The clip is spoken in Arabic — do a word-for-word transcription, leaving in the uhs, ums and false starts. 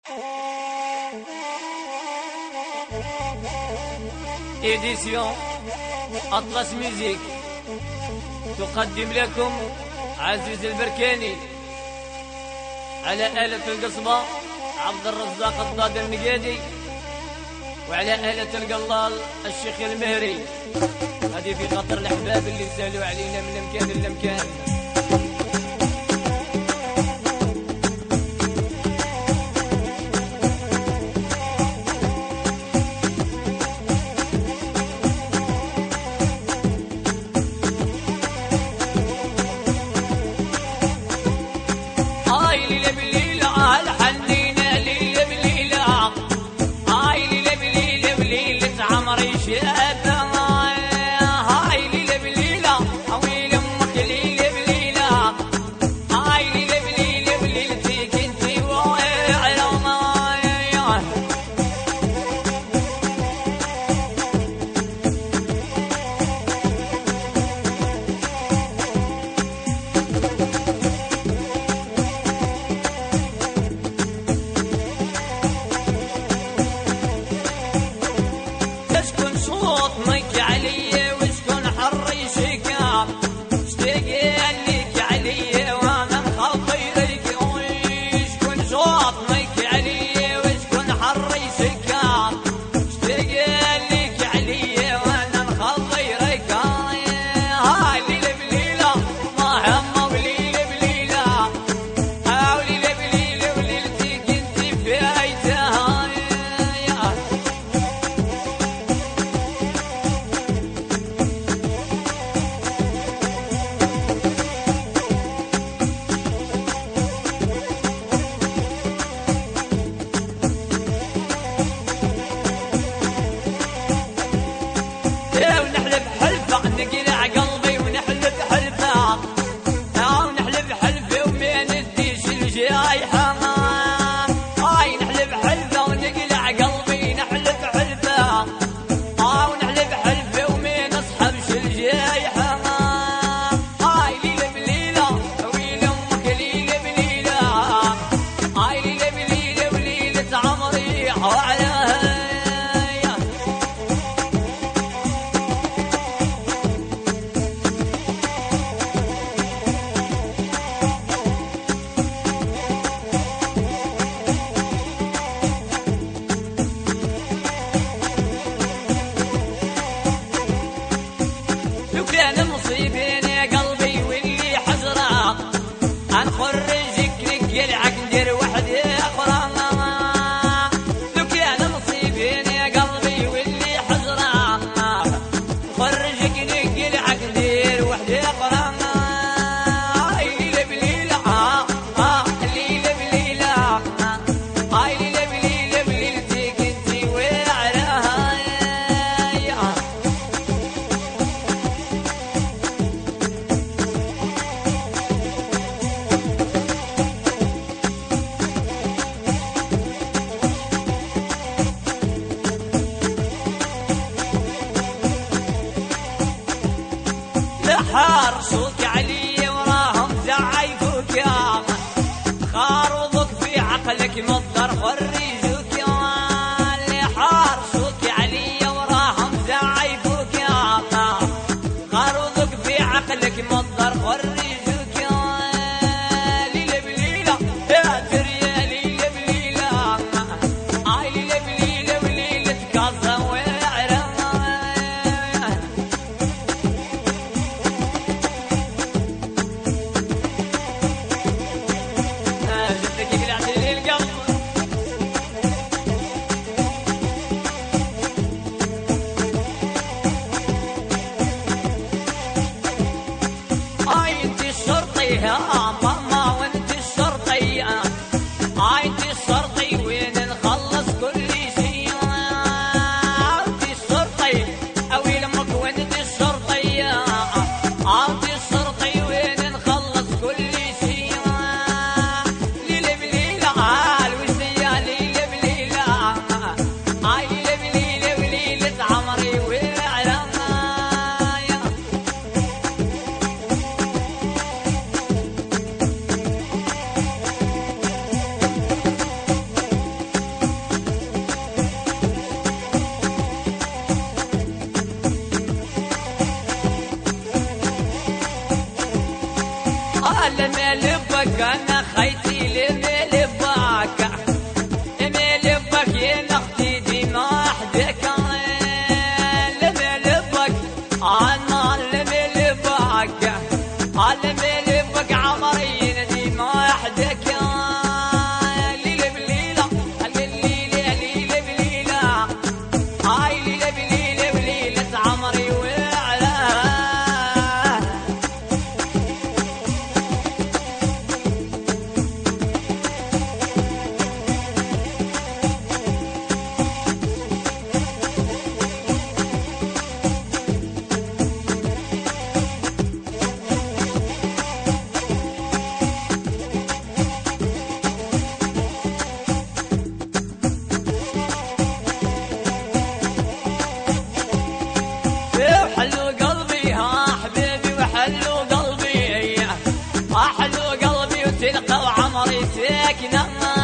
إديسيون أطلس ميوزيك تقدم لكم عزيز البركاني على آلة القصبة عبد الرزاق الضاد النقادي، وعلى آلة القلال الشيخ المهري. هذه في خاطر الأحباب اللي سالوا علينا من المكان للمكان. حار صوت علي وراهم زعيفوك يا خاروضك في عقلك مصدر خريجوك يا اللي حار صوت علي وراهم زعيفوك يا خاروضك في عقلك مصدر خريجوك يا ليلة بليلة يا تريا ليلة بليلة اي ليلة بليلة وليلة كازا يا ماما وانت الشرطية هاي انت الشرطي وين نخلص كل شي انت الشرطي اوي لمك وانت الشرطية انت الشرطي وين نخلص كل شي ليلة بليلة عال وشيا ليلة بليلة هاي ليلة بليلة وليلة عمري وعلى وقالنا خيتي لمي لباك لمي لبك يا اختي ديما وحدك لمي لبك انا لمي لبك لمي لبك عمري ديما وحدك ليلة بليلة الليلة ليلة بليلة هاي ليلة بليلة بليلة عمري وعلاه وحلو قلبي ها حبيبي وحلو قلبي ها حلو قلبي وتلقى وعمري ساكنه